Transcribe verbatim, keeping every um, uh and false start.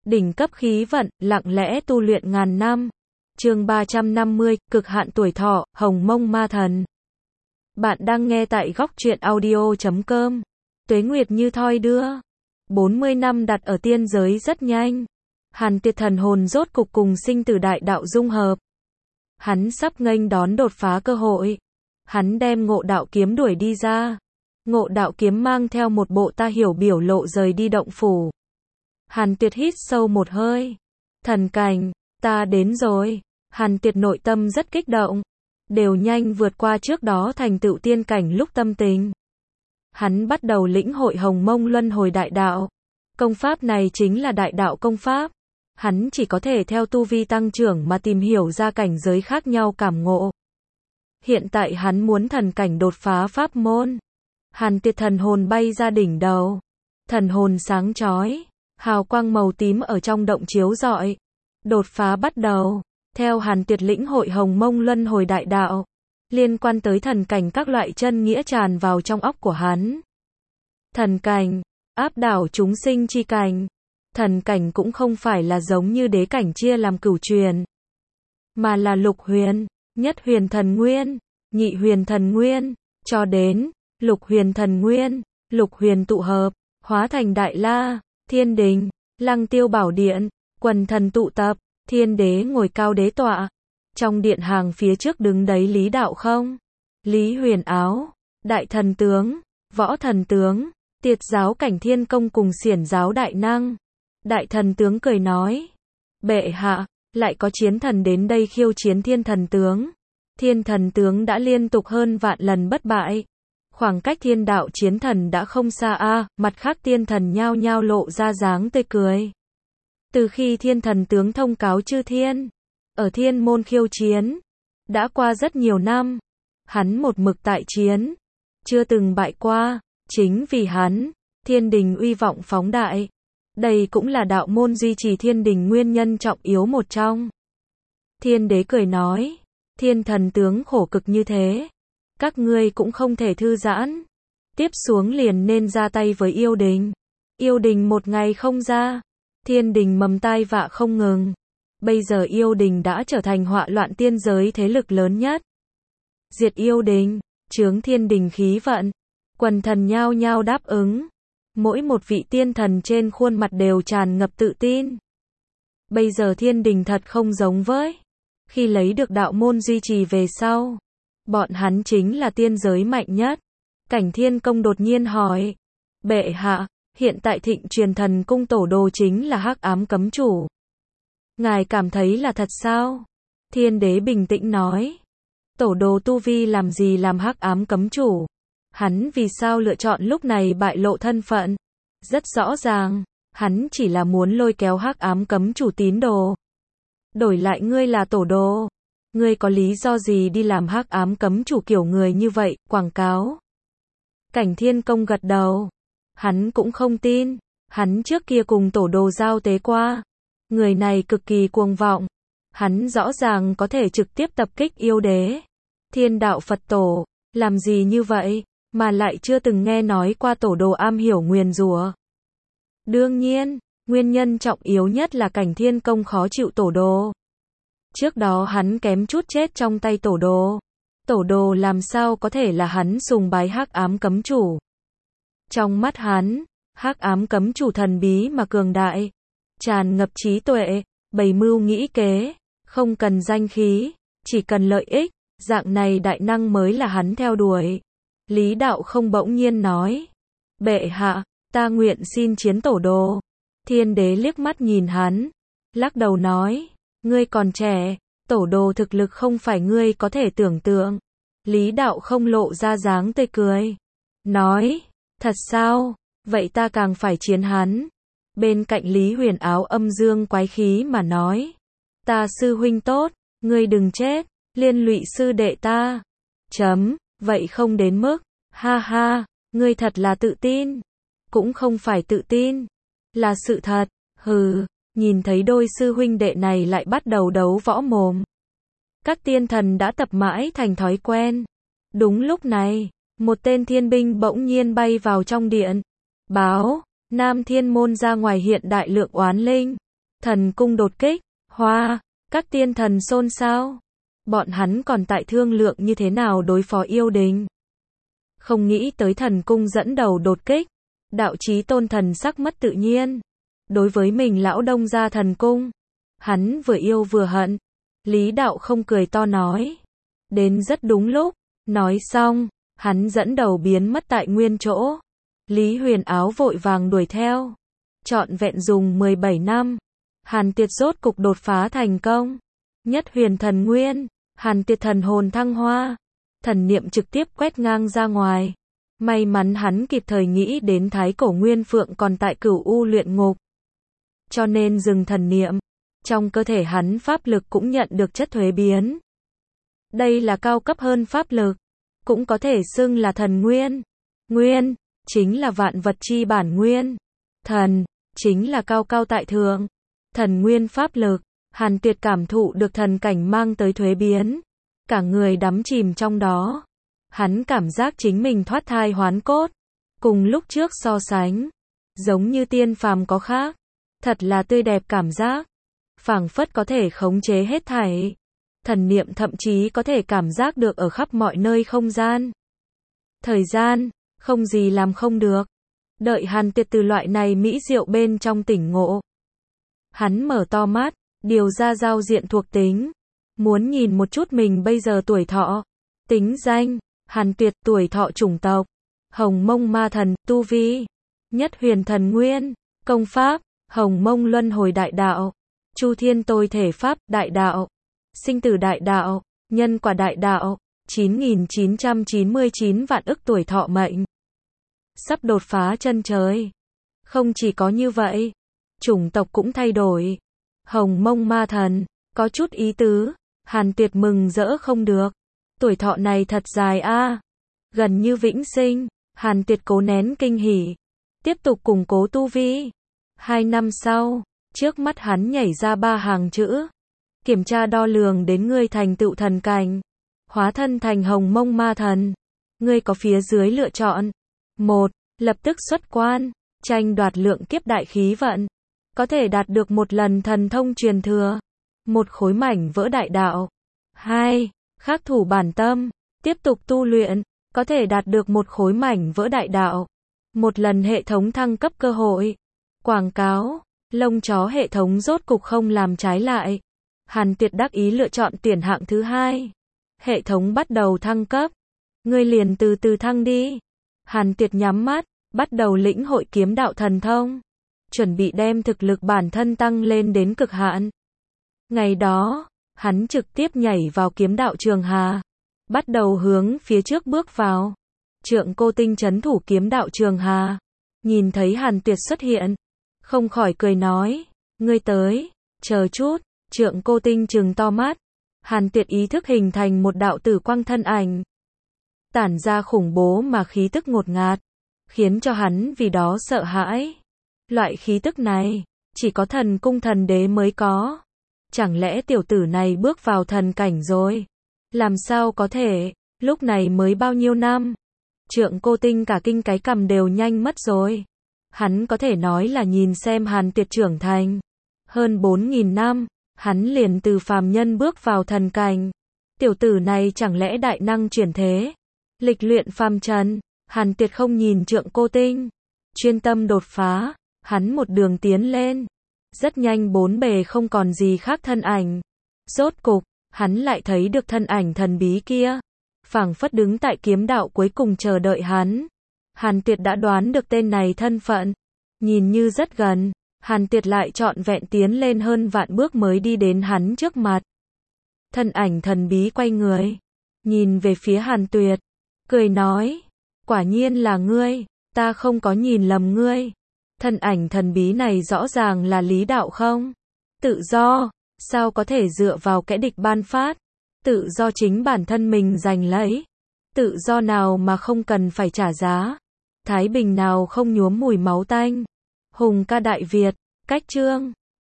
Đỉnh cấp khí vận, lặng lẽ tu luyện ngàn năm. Chương ba trăm năm mươi, cực hạn tuổi thọ, Hồng Mông Ma Thần. Bạn đang nghe tại góc truyện audio chấm com. Tuế nguyệt như thoi đưa. bốn mươi năm đặt ở tiên giới rất nhanh. Hàn Tuyệt thần hồn rốt cục cùng sinh tử đại đạo dung hợp. Hắn sắp nghênh đón đột phá cơ hội. Hắn đem Ngộ Đạo kiếm đuổi đi ra. Ngộ Đạo kiếm mang theo một bộ ta hiểu biểu lộ rời đi động phủ. Hàn Tuyệt hít sâu một hơi. Thần cảnh, ta đến rồi. Hàn Tuyệt nội tâm rất kích động. Đều nhanh vượt qua trước đó thành tựu tiên cảnh lúc tâm tình. Hắn bắt đầu lĩnh hội Hồng Mông Luân Hồi Đại Đạo. Công pháp này chính là đại đạo công pháp. Hắn chỉ có thể theo tu vi tăng trưởng mà tìm hiểu ra cảnh giới khác nhau cảm ngộ. Hiện tại hắn muốn thần cảnh đột phá pháp môn. Hàn Tuyệt thần hồn bay ra đỉnh đầu. Thần hồn sáng chói. Hào quang màu tím ở trong động chiếu rọi. Đột phá bắt đầu. Theo Hàn Tuyệt lĩnh hội Hồng Mông Luân Hồi Đại Đạo. Liên quan tới thần cảnh các loại chân nghĩa tràn vào trong óc của hắn. Thần cảnh, áp đảo chúng sinh chi cảnh. Thần cảnh cũng không phải là giống như đế cảnh chia làm cửu truyền. Mà là lục huyền, nhất huyền thần nguyên, nhị huyền thần nguyên, cho đến lục huyền thần nguyên, lục huyền tụ hợp, hóa thành Đại La, Thiên Đình, Lăng Tiêu Bảo Điện, quần thần tụ tập, Thiên Đế ngồi cao đế tọa. Trong điện hàng phía trước đứng đấy Lý Đạo Không, Lý Huyền Áo, Đại Thần Tướng, Võ Thần Tướng, Tiệt Giáo Cảnh Thiên Công cùng Xiển Giáo Đại Năng. Đại Thần Tướng cười nói, bệ hạ, lại có chiến thần đến đây khiêu chiến Thiên Thần Tướng. Thiên Thần Tướng đã liên tục hơn vạn lần bất bại. Khoảng cách thiên đạo chiến thần đã không xa a, à, mặt khác tiên thần nhao nhao lộ ra dáng tươi cười. Từ khi Thiên Thần Tướng thông cáo chư thiên, ở thiên môn khiêu chiến, đã qua rất nhiều năm, hắn một mực tại chiến, chưa từng bại qua, chính vì hắn, thiên đình uy vọng phóng đại. Đây cũng là đạo môn duy trì thiên đình nguyên nhân trọng yếu một trong. Thiên Đế cười nói, Thiên Thần Tướng khổ cực như thế, các ngươi cũng không thể thư giãn. Tiếp xuống liền nên ra tay với yêu đình. Yêu đình một ngày không ra, thiên đình mầm tai vạ không ngừng. Bây giờ yêu đình đã trở thành họa loạn tiên giới thế lực lớn nhất. Diệt yêu đình, chướng thiên đình khí vận. Quần thần nhao nhao đáp ứng. Mỗi một vị tiên thần trên khuôn mặt đều tràn ngập tự tin. Bây giờ thiên đình thật không giống với khi lấy được đạo môn duy trì về sau. Bọn hắn chính là tiên giới mạnh nhất. Cảnh Thiên Công đột nhiên hỏi, bệ hạ, hiện tại Thịnh Truyền Thần Cung tổ đồ chính là Hắc Ám Cấm Chủ. Ngài cảm thấy là thật sao? Thiên Đế bình tĩnh nói, tổ đồ tu vi làm gì làm Hắc Ám Cấm Chủ? Hắn vì sao lựa chọn lúc này bại lộ thân phận? Rất rõ ràng, hắn chỉ là muốn lôi kéo Hắc Ám Cấm Chủ tín đồ. Đổi lại ngươi là tổ đồ, ngươi có lý do gì đi làm Hắc Ám Cấm Chủ kiểu người như vậy, quảng cáo? Cảnh Thiên Công gật đầu. Hắn cũng không tin, hắn trước kia cùng tổ đồ giao tế qua. Người này cực kỳ cuồng vọng. Hắn rõ ràng có thể trực tiếp tập kích yêu đế. Thiên đạo Phật tổ, làm gì như vậy, mà lại chưa từng nghe nói qua tổ đồ am hiểu nguyền rủa. Đương nhiên, nguyên nhân trọng yếu nhất là Cảnh Thiên Công khó chịu tổ đồ. Trước đó hắn kém chút chết trong tay tổ đồ. Tổ đồ làm sao có thể là hắn sùng bái Hắc Ám Cấm Chủ. Trong mắt hắn, Hắc Ám Cấm Chủ thần bí mà cường đại, tràn ngập trí tuệ, bày mưu nghĩ kế, không cần danh khí, chỉ cần lợi ích, dạng này đại năng mới là hắn theo đuổi. Lý Đạo Không bỗng nhiên nói, bệ hạ, ta nguyện xin chiến tổ đồ. Thiên Đế liếc mắt nhìn hắn, lắc đầu nói, ngươi còn trẻ, tổ đồ thực lực không phải ngươi có thể tưởng tượng. Lý Đạo Không lộ ra dáng tươi cười, nói, thật sao, vậy ta càng phải chiến hắn. Bên cạnh Lý Huyền Áo âm dương quái khí mà nói, ta sư huynh tốt, ngươi đừng chết, liên lụy sư đệ ta. Chấm, vậy không đến mức, ha ha, ngươi thật là tự tin. Cũng không phải tự tin, là sự thật, hừ, nhìn thấy đôi sư huynh đệ này lại bắt đầu đấu võ mồm. Các tiên thần đã tập mãi thành thói quen. Đúng lúc này, một tên thiên binh bỗng nhiên bay vào trong điện. Báo, Nam Thiên Môn ra ngoài hiện đại lượng oán linh. Thần cung đột kích, hoa, các tiên thần xôn xao. Bọn hắn còn tại thương lượng như thế nào đối phó yêu đình. Không nghĩ tới thần cung dẫn đầu đột kích. Đạo Chí Tôn thần sắc mất tự nhiên. Đối với mình lão đông gia thần cung, hắn vừa yêu vừa hận. Lý đạo không cười to nói. Đến rất đúng lúc. Nói xong, hắn dẫn đầu biến mất tại nguyên chỗ. Lý Huyền Áo vội vàng đuổi theo. Trọn vẹn dùng mười bảy năm. Hàn Tiệt rốt cục đột phá thành công. Nhất huyền thần nguyên. Hàn Tiệt thần hồn thăng hoa. Thần niệm trực tiếp quét ngang ra ngoài. May mắn hắn kịp thời nghĩ đến Thái Cổ Nguyên Phượng còn tại Cửu U luyện ngục. Cho nên dừng thần niệm. Trong cơ thể hắn pháp lực cũng nhận được chất thuế biến. Đây là cao cấp hơn pháp lực. Cũng có thể xưng là thần nguyên. Nguyên, chính là vạn vật chi bản nguyên. Thần, chính là cao cao tại thượng. Thần nguyên pháp lực. Hàn Tuyệt cảm thụ được thần cảnh mang tới thuế biến. Cả người đắm chìm trong đó. Hắn cảm giác chính mình thoát thai hoán cốt. Cùng lúc trước so sánh. Giống như tiên phàm có khác. Thật là tươi đẹp cảm giác. Phảng phất có thể khống chế hết thảy. Thần niệm thậm chí có thể cảm giác được ở khắp mọi nơi không gian. Thời gian, không gì làm không được. Đợi Hàn Tiệt từ loại này mỹ diệu bên trong tỉnh ngộ. Hắn mở to mắt, điều ra giao diện thuộc tính. Muốn nhìn một chút mình bây giờ tuổi thọ. Tính danh, Hàn Tuyệt, tuổi thọ chủng tộc. Hồng Mông Ma Thần, tu vi. Nhất huyền thần nguyên, công pháp, Hồng Mông Luân Hồi Đại Đạo. Chu Thiên Tôi Thể Pháp, Đại Đạo. Sinh tử Đại Đạo, Nhân Quả Đại Đạo. chín nghìn chín trăm chín mươi chín vạn ức tuổi thọ mệnh. Sắp đột phá chân trời. Không chỉ có như vậy, chủng tộc cũng thay đổi. Hồng Mông Ma Thần, có chút ý tứ. Hàn Tuyệt mừng rỡ không được. Tuổi thọ này thật dài a, à. Gần như vĩnh sinh. Hàn Tuyệt cố nén kinh hỉ. Tiếp tục củng cố tu vi. Hai năm sau, trước mắt hắn nhảy ra ba hàng chữ. Kiểm tra đo lường đến ngươi thành tựu thần cảnh. Hóa thân thành Hồng Mông Ma Thần. Ngươi có phía dưới lựa chọn. Một. Lập tức xuất quan. Tranh đoạt lượng kiếp đại khí vận. Có thể đạt được một lần thần thông truyền thừa. Một khối mảnh vỡ đại đạo. Hai. Khắc thủ bản tâm. Tiếp tục tu luyện. Có thể đạt được một khối mảnh vỡ đại đạo. Một lần hệ thống thăng cấp cơ hội. Quảng cáo. Lông chó hệ thống rốt cục không làm trái lại. Hàn Tuyệt đắc ý lựa chọn tuyển hạng thứ hai. Hệ thống bắt đầu thăng cấp. Ngươi liền từ từ thăng đi. Hàn Tuyệt nhắm mắt, bắt đầu lĩnh hội kiếm đạo thần thông. Chuẩn bị đem thực lực bản thân tăng lên đến cực hạn. Ngày đó, hắn trực tiếp nhảy vào kiếm đạo Trường Hà. Bắt đầu hướng phía trước bước vào. Trượng Cô Tinh trấn thủ kiếm đạo Trường Hà. Nhìn thấy Hàn Tuyệt xuất hiện. Không khỏi cười nói. Ngươi tới, chờ chút. Trượng Cô Tinh trừng to mắt. Hàn Tuyệt ý thức hình thành một đạo tử quang thân ảnh. Tản ra khủng bố mà khí tức ngột ngạt. Khiến cho hắn vì đó sợ hãi. Loại khí tức này, chỉ có thần cung thần đế mới có. Chẳng lẽ tiểu tử này bước vào thần cảnh rồi? Làm sao có thể, lúc này mới bao nhiêu năm? Trượng Cô Tinh cả kinh cái cằm đều nhanh mất rồi. Hắn có thể nói là nhìn xem Hàn Tuyệt trưởng thành. Hơn bốn nghìn năm, hắn liền từ phàm nhân bước vào thần cảnh. Tiểu tử này chẳng lẽ đại năng chuyển thế? Lịch luyện phàm trần, Hàn Tuyệt không nhìn Trượng Cô Tinh. Chuyên tâm đột phá, hắn một đường tiến lên. Rất nhanh bốn bề không còn gì khác thân ảnh. Rốt cục, hắn lại thấy được thân ảnh thần bí kia. Phảng phất đứng tại kiếm đạo cuối cùng chờ đợi hắn. Hàn Tuyệt đã đoán được tên này thân phận. Nhìn như rất gần, Hàn Tuyệt lại trọn vẹn tiến lên hơn vạn bước mới đi đến hắn trước mặt. Thân ảnh thần bí quay người, nhìn về phía Hàn Tuyệt, cười nói, quả nhiên là ngươi, ta không có nhìn lầm ngươi. Thân ảnh thần bí này rõ ràng là Lý Đạo không? Tự do, sao có thể dựa vào kẻ địch ban phát? Tự do chính bản thân mình giành lấy. Tự do nào mà không cần phải trả giá? Thái bình nào không nhuốm mùi máu tanh? Hùng ca Đại Việt, cách chương.